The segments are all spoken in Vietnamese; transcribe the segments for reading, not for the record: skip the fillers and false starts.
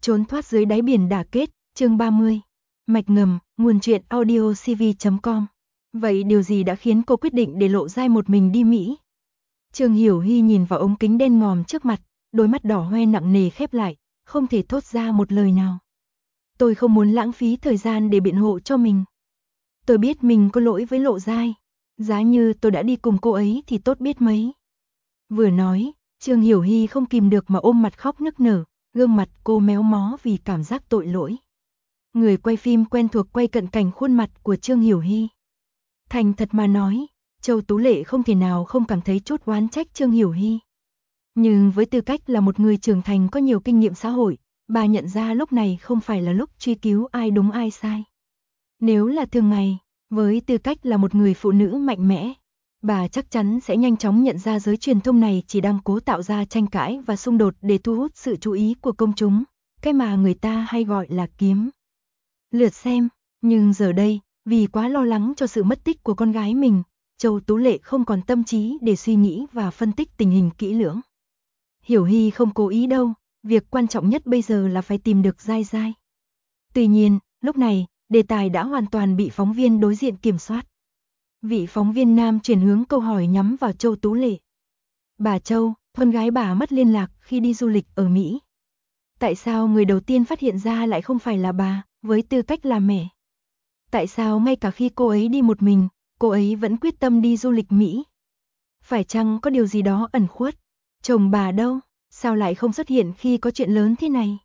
Trốn thoát dưới đáy biển đả kết, chương 30. Mạch ngầm, nguồn truyện audio cv.com. Vậy điều gì đã khiến cô quyết định để Lộ Giai một mình đi Mỹ? Trương Hiểu Hy nhìn vào ống kính đen ngòm trước mặt, đôi mắt đỏ hoe nặng nề khép lại, không thể thốt ra một lời nào. Tôi không muốn lãng phí thời gian để biện hộ cho mình. Tôi biết mình có lỗi với Lộ Giai. Giá như tôi đã đi cùng cô ấy thì tốt biết mấy. Vừa nói, Trương Hiểu Hy không kìm được mà ôm mặt khóc nức nở, gương mặt cô méo mó vì cảm giác tội lỗi. Người quay phim quen thuộc quay cận cảnh khuôn mặt của Trương Hiểu Hy. Thành thật mà nói, Châu Tú Lệ không thể nào không cảm thấy chút oán trách Trương Hiểu Hy. Nhưng với tư cách là một người trưởng thành có nhiều kinh nghiệm xã hội, bà nhận ra lúc này không phải là lúc truy cứu ai đúng ai sai. Nếu là thường ngày, với tư cách là một người phụ nữ mạnh mẽ, bà chắc chắn sẽ nhanh chóng nhận ra giới truyền thông này chỉ đang cố tạo ra tranh cãi và xung đột để thu hút sự chú ý của công chúng, cái mà người ta hay gọi là kiếm lượt xem. Nhưng giờ đây, vì quá lo lắng cho sự mất tích của con gái mình, Châu Tú Lệ không còn tâm trí để suy nghĩ và phân tích tình hình kỹ lưỡng. Hiểu Hy không cố ý đâu, việc quan trọng nhất bây giờ là phải tìm được Giai Giai. Tuy nhiên, lúc này, đề tài đã hoàn toàn bị phóng viên đối diện kiểm soát. Vị phóng viên nam chuyển hướng câu hỏi nhắm vào Châu Tú Lệ. Bà Châu, con gái bà mất liên lạc khi đi du lịch ở Mỹ. Tại sao người đầu tiên phát hiện ra lại không phải là bà, với tư cách là mẹ? Tại sao ngay cả khi cô ấy đi một mình, cô ấy vẫn quyết tâm đi du lịch Mỹ? Phải chăng có điều gì đó ẩn khuất? Chồng bà đâu? Sao lại không xuất hiện khi có chuyện lớn thế này?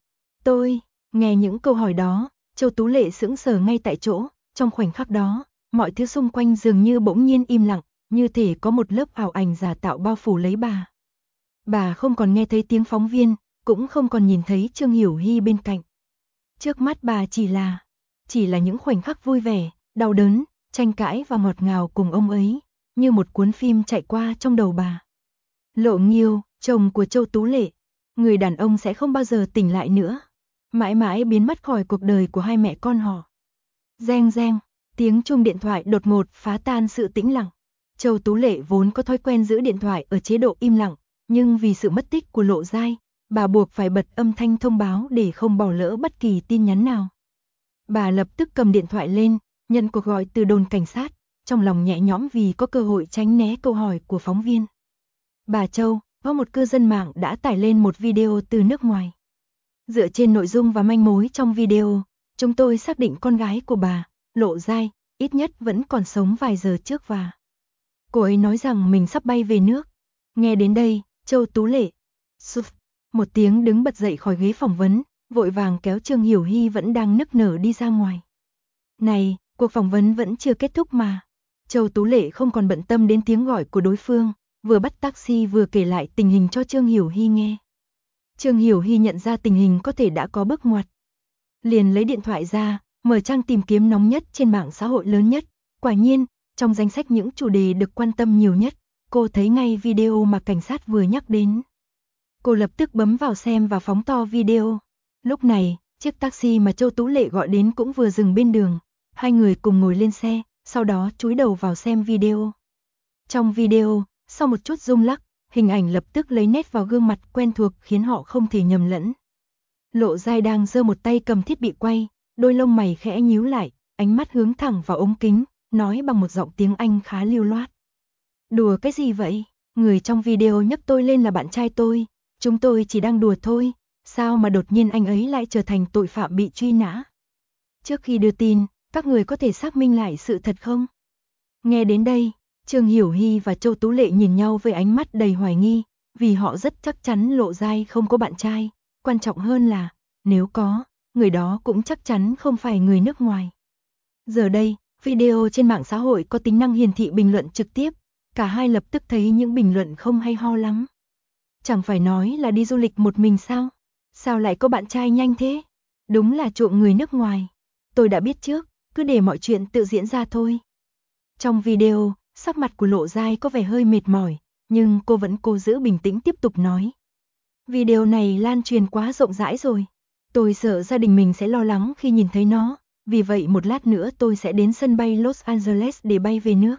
Nghe những câu hỏi đó, Châu Tú Lệ sững sờ ngay tại chỗ, trong khoảnh khắc đó, mọi thứ xung quanh dường như bỗng nhiên im lặng, như thể có một lớp ảo ảnh giả tạo bao phủ lấy bà. Bà không còn nghe thấy tiếng phóng viên, cũng không còn nhìn thấy Trương Hiểu Hy bên cạnh. Trước mắt bà chỉ là những khoảnh khắc vui vẻ, đau đớn, tranh cãi và ngọt ngào cùng ông ấy, như một cuốn phim chạy qua trong đầu bà. Lộ Nghiêu, chồng của Châu Tú Lệ, người đàn ông sẽ không bao giờ tỉnh lại nữa, mãi mãi biến mất khỏi cuộc đời của hai mẹ con họ. Reng reng, tiếng chuông điện thoại đột ngột phá tan sự tĩnh lặng. Châu Tú Lệ vốn có thói quen giữ điện thoại ở chế độ im lặng, nhưng vì sự mất tích của Lộ Giai, bà buộc phải bật âm thanh thông báo để không bỏ lỡ bất kỳ tin nhắn nào. Bà lập tức cầm điện thoại lên, nhận cuộc gọi từ đồn cảnh sát, trong lòng nhẹ nhõm vì có cơ hội tránh né câu hỏi của phóng viên. Bà Châu, có một cư dân mạng đã tải lên một video từ nước ngoài. Dựa trên nội dung và manh mối trong video, chúng tôi xác định con gái của bà, Lộ Giai, ít nhất vẫn còn sống vài giờ trước và cô ấy nói rằng mình sắp bay về nước. Nghe đến đây, Châu Tú Lệ một tiếng đứng bật dậy khỏi ghế phỏng vấn, vội vàng kéo Trương Hiểu Hy vẫn đang nức nở đi ra ngoài. Này, cuộc phỏng vấn vẫn chưa kết thúc mà. Châu Tú Lệ không còn bận tâm đến tiếng gọi của đối phương, vừa bắt taxi vừa kể lại tình hình cho Trương Hiểu Hy nghe. Trương Hiểu Hy nhận ra tình hình có thể đã có bước ngoặt. Liền lấy điện thoại ra, mở trang tìm kiếm nóng nhất trên mạng xã hội lớn nhất. Quả nhiên, trong danh sách những chủ đề được quan tâm nhiều nhất, cô thấy ngay video mà cảnh sát vừa nhắc đến. Cô lập tức bấm vào xem và phóng to video. Lúc này, chiếc taxi mà Châu Tú Lệ gọi đến cũng vừa dừng bên đường. Hai người cùng ngồi lên xe, sau đó chúi đầu vào xem video. Trong video, sau một chút rung lắc, hình ảnh lập tức lấy nét vào gương mặt quen thuộc khiến họ không thể nhầm lẫn. Lộ Giai đang giơ một tay cầm thiết bị quay, đôi lông mày khẽ nhíu lại, ánh mắt hướng thẳng vào ống kính, nói bằng một giọng tiếng Anh khá lưu loát. Đùa cái gì vậy? Người trong video nhấc tôi lên là bạn trai tôi, chúng tôi chỉ đang đùa thôi, sao mà đột nhiên anh ấy lại trở thành tội phạm bị truy nã? Trước khi đưa tin, các người có thể xác minh lại sự thật không? Nghe đến đây, Trương Hiểu Hy và Châu Tú Lệ nhìn nhau với ánh mắt đầy hoài nghi, vì họ rất chắc chắn Lộ Giai không có bạn trai, quan trọng hơn là, nếu có, người đó cũng chắc chắn không phải người nước ngoài. Giờ đây, video trên mạng xã hội có tính năng hiển thị bình luận trực tiếp, cả hai lập tức thấy những bình luận không hay ho lắm. Chẳng phải nói là đi du lịch một mình sao? Sao lại có bạn trai nhanh thế? Đúng là chuộng người nước ngoài. Tôi đã biết trước, cứ để mọi chuyện tự diễn ra thôi. Trong video, sắc mặt của Lộ Giai có vẻ hơi mệt mỏi, nhưng cô vẫn cố giữ bình tĩnh tiếp tục nói. Video này lan truyền quá rộng rãi rồi. Tôi sợ gia đình mình sẽ lo lắng khi nhìn thấy nó, vì vậy một lát nữa tôi sẽ đến sân bay Los Angeles để bay về nước.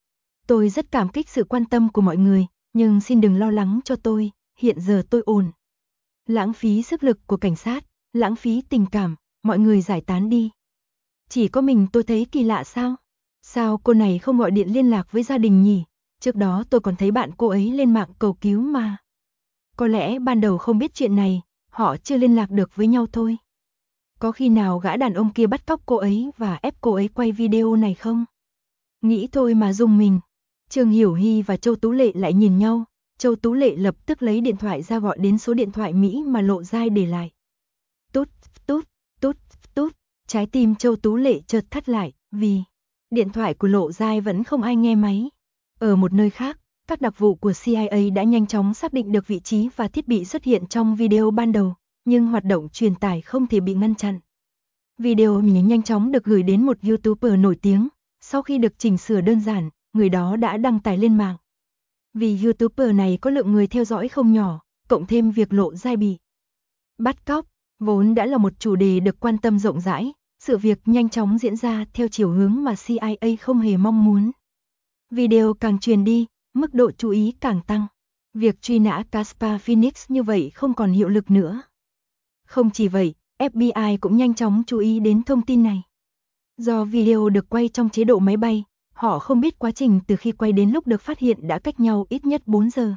Tôi rất cảm kích sự quan tâm của mọi người, nhưng xin đừng lo lắng cho tôi, hiện giờ tôi ổn. Lãng phí sức lực của cảnh sát, lãng phí tình cảm, mọi người giải tán đi. Chỉ có mình tôi thấy kỳ lạ sao? Sao cô này không gọi điện liên lạc với gia đình nhỉ? Trước đó tôi còn thấy bạn cô ấy lên mạng cầu cứu mà. Có lẽ ban đầu không biết chuyện này, họ chưa liên lạc được với nhau thôi. Có khi nào gã đàn ông kia bắt cóc cô ấy và ép cô ấy quay video này không? Nghĩ thôi mà rùng mình. Trương Hiểu Hy và Châu Tú Lệ lại nhìn nhau, Châu Tú Lệ lập tức lấy điện thoại ra gọi đến số điện thoại Mỹ mà Lộ Giai để lại. Tút, tút, tút, tút, trái tim Châu Tú Lệ chợt thắt lại, vì điện thoại của Lộ Giai vẫn không ai nghe máy. Ở một nơi khác, các đặc vụ của CIA đã nhanh chóng xác định được vị trí và thiết bị xuất hiện trong video ban đầu, nhưng hoạt động truyền tải không thể bị ngăn chặn. Video nhanh chóng được gửi đến một YouTuber nổi tiếng, sau khi được chỉnh sửa đơn giản, người đó đã đăng tải lên mạng. Vì YouTuber này có lượng người theo dõi không nhỏ, cộng thêm việc Lộ Giai bị bắt cóc, vốn đã là một chủ đề được quan tâm rộng rãi, sự việc nhanh chóng diễn ra theo chiều hướng mà CIA không hề mong muốn. Video càng truyền đi, mức độ chú ý càng tăng. Việc truy nã Caspar Phoenix như vậy không còn hiệu lực nữa. Không chỉ vậy, FBI cũng nhanh chóng chú ý đến thông tin này. Do video được quay trong chế độ máy bay, họ không biết quá trình từ khi quay đến lúc được phát hiện đã cách nhau ít nhất 4 giờ.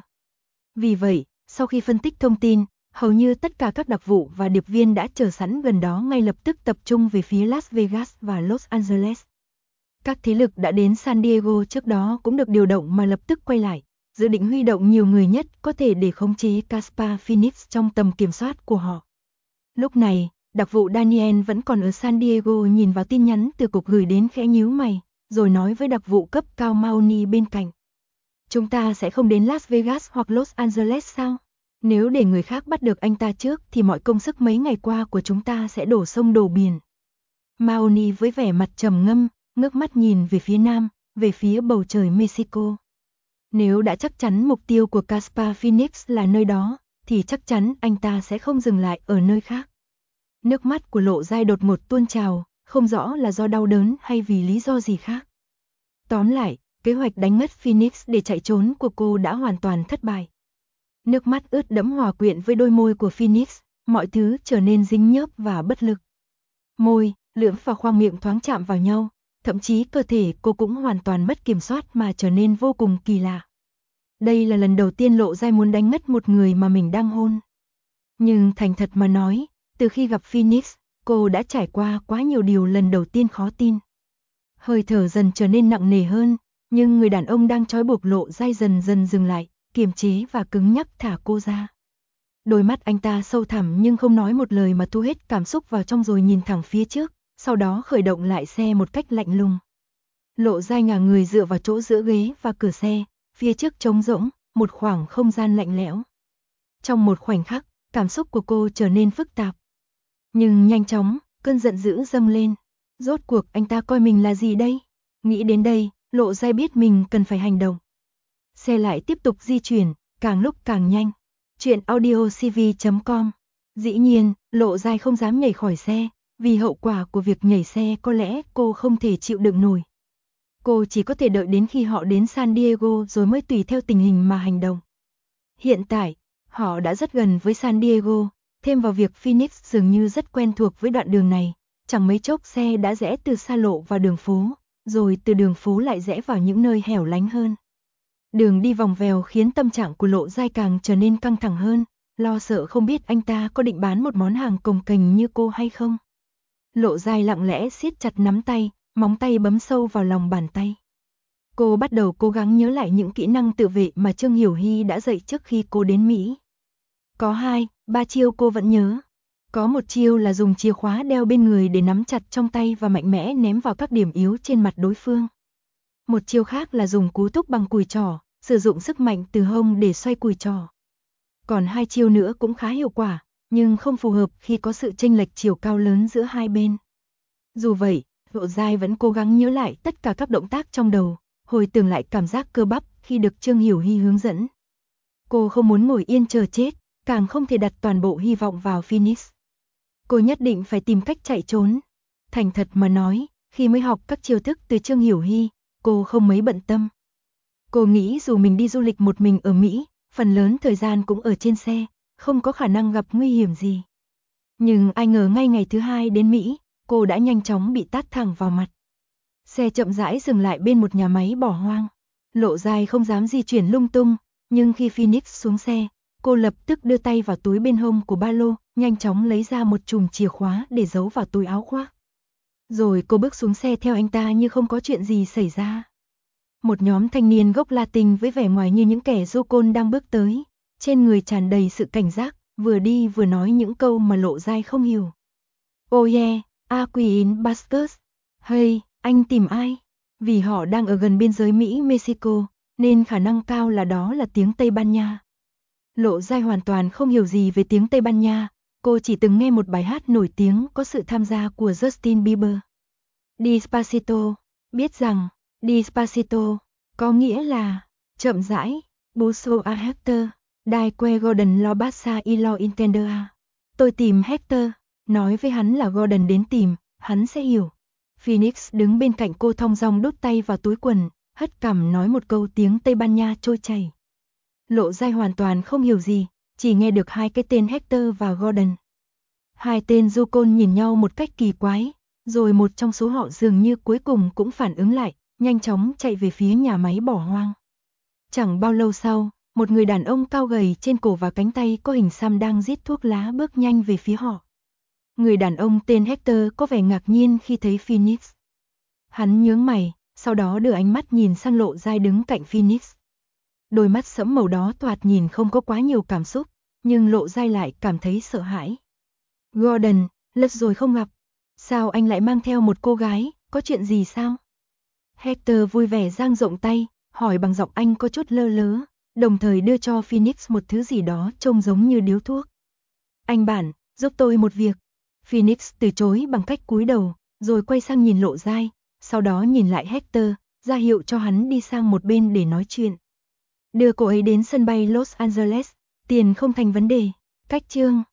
Vì vậy, sau khi phân tích thông tin, hầu như tất cả các đặc vụ và điệp viên đã chờ sẵn gần đó ngay lập tức tập trung về phía Las Vegas và Los Angeles. Các thế lực đã đến San Diego trước đó cũng được điều động mà lập tức quay lại, dự định huy động nhiều người nhất có thể để khống chế Caspar Phoenix trong tầm kiểm soát của họ. Lúc này, đặc vụ Daniel vẫn còn ở San Diego nhìn vào tin nhắn từ cục gửi đến khẽ nhíu mày, rồi nói với đặc vụ cấp cao Mahoney bên cạnh. Chúng ta sẽ không đến Las Vegas hoặc Los Angeles sao? Nếu để người khác bắt được anh ta trước thì mọi công sức mấy ngày qua của chúng ta sẽ đổ sông đổ biển. Mahoney với vẻ mặt trầm ngâm, ngước mắt nhìn về phía nam, về phía bầu trời Mexico. Nếu đã chắc chắn mục tiêu của Caspar Phoenix là nơi đó, thì chắc chắn anh ta sẽ không dừng lại ở nơi khác. Nước mắt của Lộ Giai đột ngột tuôn trào, không rõ là do đau đớn hay vì lý do gì khác. Tóm lại, kế hoạch đánh ngất Phoenix để chạy trốn của cô đã hoàn toàn thất bại. Nước mắt ướt đẫm hòa quyện với đôi môi của Phoenix, mọi thứ trở nên dính nhớp và bất lực. Môi, lưỡi và khoang miệng thoáng chạm vào nhau, thậm chí cơ thể cô cũng hoàn toàn mất kiểm soát mà trở nên vô cùng kỳ lạ. Đây là lần đầu tiên Lộ Giai muốn đánh ngất một người mà mình đang hôn. Nhưng thành thật mà nói, từ khi gặp Phoenix, cô đã trải qua quá nhiều điều lần đầu tiên khó tin. Hơi thở dần trở nên nặng nề hơn, nhưng người đàn ông đang trói buộc Lộ Giai dần dần dừng lại, kiềm chế và cứng nhắc thả cô ra. Đôi mắt anh ta sâu thẳm nhưng không nói một lời mà thu hết cảm xúc vào trong rồi nhìn thẳng phía trước, sau đó khởi động lại xe một cách lạnh lùng. Lộ Giai ngả người dựa vào chỗ giữa ghế và cửa xe, phía trước trống rỗng, một khoảng không gian lạnh lẽo. Trong một khoảnh khắc, cảm xúc của cô trở nên phức tạp. Nhưng nhanh chóng, cơn giận dữ dâng lên. Rốt cuộc anh ta coi mình là gì đây? Nghĩ đến đây, Lộ Giai biết mình cần phải hành động. Xe lại tiếp tục di chuyển, càng lúc càng nhanh. Chuyện audiocv.com. Dĩ nhiên, Lộ Giai không dám nhảy khỏi xe, vì hậu quả của việc nhảy xe có lẽ cô không thể chịu đựng nổi. Cô chỉ có thể đợi đến khi họ đến San Diego rồi mới tùy theo tình hình mà hành động. Hiện tại, họ đã rất gần với San Diego, thêm vào việc Phoenix dường như rất quen thuộc với đoạn đường này, chẳng mấy chốc xe đã rẽ từ xa lộ vào đường phố, rồi từ đường phố lại rẽ vào những nơi hẻo lánh hơn. Đường đi vòng vèo khiến tâm trạng của Lộ Giai càng trở nên căng thẳng hơn, lo sợ không biết anh ta có định bán một món hàng cồng kềnh như cô hay không. Lộ Giai lặng lẽ siết chặt nắm tay, móng tay bấm sâu vào lòng bàn tay. Cô bắt đầu cố gắng nhớ lại những kỹ năng tự vệ mà Trương Hiểu Hy đã dạy trước khi cô đến Mỹ. Có 2-3 chiêu cô vẫn nhớ. Có một chiêu là dùng chìa khóa đeo bên người để nắm chặt trong tay và mạnh mẽ ném vào các điểm yếu trên mặt đối phương. Một chiêu khác là dùng cú túc bằng cùi trỏ, sử dụng sức mạnh từ hông để xoay cùi trỏ. Còn 2 chiêu nữa cũng khá hiệu quả, nhưng không phù hợp khi có sự chênh lệch chiều cao lớn giữa hai bên. Dù vậy, Lộ Giai vẫn cố gắng nhớ lại tất cả các động tác trong đầu, hồi tưởng lại cảm giác cơ bắp khi được Trương Hiểu Hy hướng dẫn. Cô không muốn ngồi yên chờ chết, càng không thể đặt toàn bộ hy vọng vào Phoenix. Cô nhất định phải tìm cách chạy trốn. Thành thật mà nói, khi mới học các chiêu thức từ Trương Hiểu Hy, cô không mấy bận tâm. Cô nghĩ dù mình đi du lịch một mình ở Mỹ, phần lớn thời gian cũng ở trên xe, không có khả năng gặp nguy hiểm gì. Nhưng ai ngờ ngay ngày thứ hai đến Mỹ, cô đã nhanh chóng bị tát thẳng vào mặt. Xe chậm rãi dừng lại bên một nhà máy bỏ hoang. Lộ Giai không dám di chuyển lung tung, nhưng khi Phoenix xuống xe, cô lập tức đưa tay vào túi bên hông của ba lô, nhanh chóng lấy ra một chùm chìa khóa để giấu vào túi áo khoác. Rồi cô bước xuống xe theo anh ta như không có chuyện gì xảy ra. Một nhóm thanh niên gốc Latin với vẻ ngoài như những kẻ du côn đang bước tới, trên người tràn đầy sự cảnh giác, vừa đi vừa nói những câu mà Lộ Giai không hiểu. Oh yeah, Aquin Bastards. Hey, anh tìm ai? Vì họ đang ở gần biên giới Mỹ-Mexico, nên khả năng cao là đó là tiếng Tây Ban Nha. Lộ Giai hoàn toàn không hiểu gì về tiếng Tây Ban Nha, cô chỉ từng nghe một bài hát nổi tiếng có sự tham gia của Justin Bieber. Despacito, biết rằng Despacito có nghĩa là chậm rãi, Buso a Hector, Dai que Gordon lo pasa y lo entender a. Tôi tìm Hector, nói với hắn là Gordon đến tìm, hắn sẽ hiểu. Phoenix đứng bên cạnh cô thong dong đút tay vào túi quần, hất cằm nói một câu tiếng Tây Ban Nha trôi chảy. Lộ Giai hoàn toàn không hiểu gì, chỉ nghe được hai cái tên Hector và Gordon. Hai tên du côn nhìn nhau một cách kỳ quái, rồi một trong số họ dường như cuối cùng cũng phản ứng lại, nhanh chóng chạy về phía nhà máy bỏ hoang. Chẳng bao lâu sau, một người đàn ông cao gầy trên cổ và cánh tay có hình xăm đang rít thuốc lá bước nhanh về phía họ. Người đàn ông tên Hector có vẻ ngạc nhiên khi thấy Phoenix. Hắn nhướng mày, sau đó đưa ánh mắt nhìn sang Lộ Giai đứng cạnh Phoenix. Đôi mắt sẫm màu đó thoạt nhìn không có quá nhiều cảm xúc, nhưng Lộ Giai lại cảm thấy sợ hãi. Gordon, lật rồi không gặp. Sao anh lại mang theo một cô gái, có chuyện gì sao? Hector vui vẻ dang rộng tay, hỏi bằng giọng Anh có chút lơ lớ, đồng thời đưa cho Phoenix một thứ gì đó trông giống như điếu thuốc. Anh bạn, giúp tôi một việc. Phoenix từ chối bằng cách cúi đầu, rồi quay sang nhìn Lộ Giai, sau đó nhìn lại Hector, ra hiệu cho hắn đi sang một bên để nói chuyện. Đưa cô ấy đến sân bay Los Angeles, tiền không thành vấn đề. Cách chương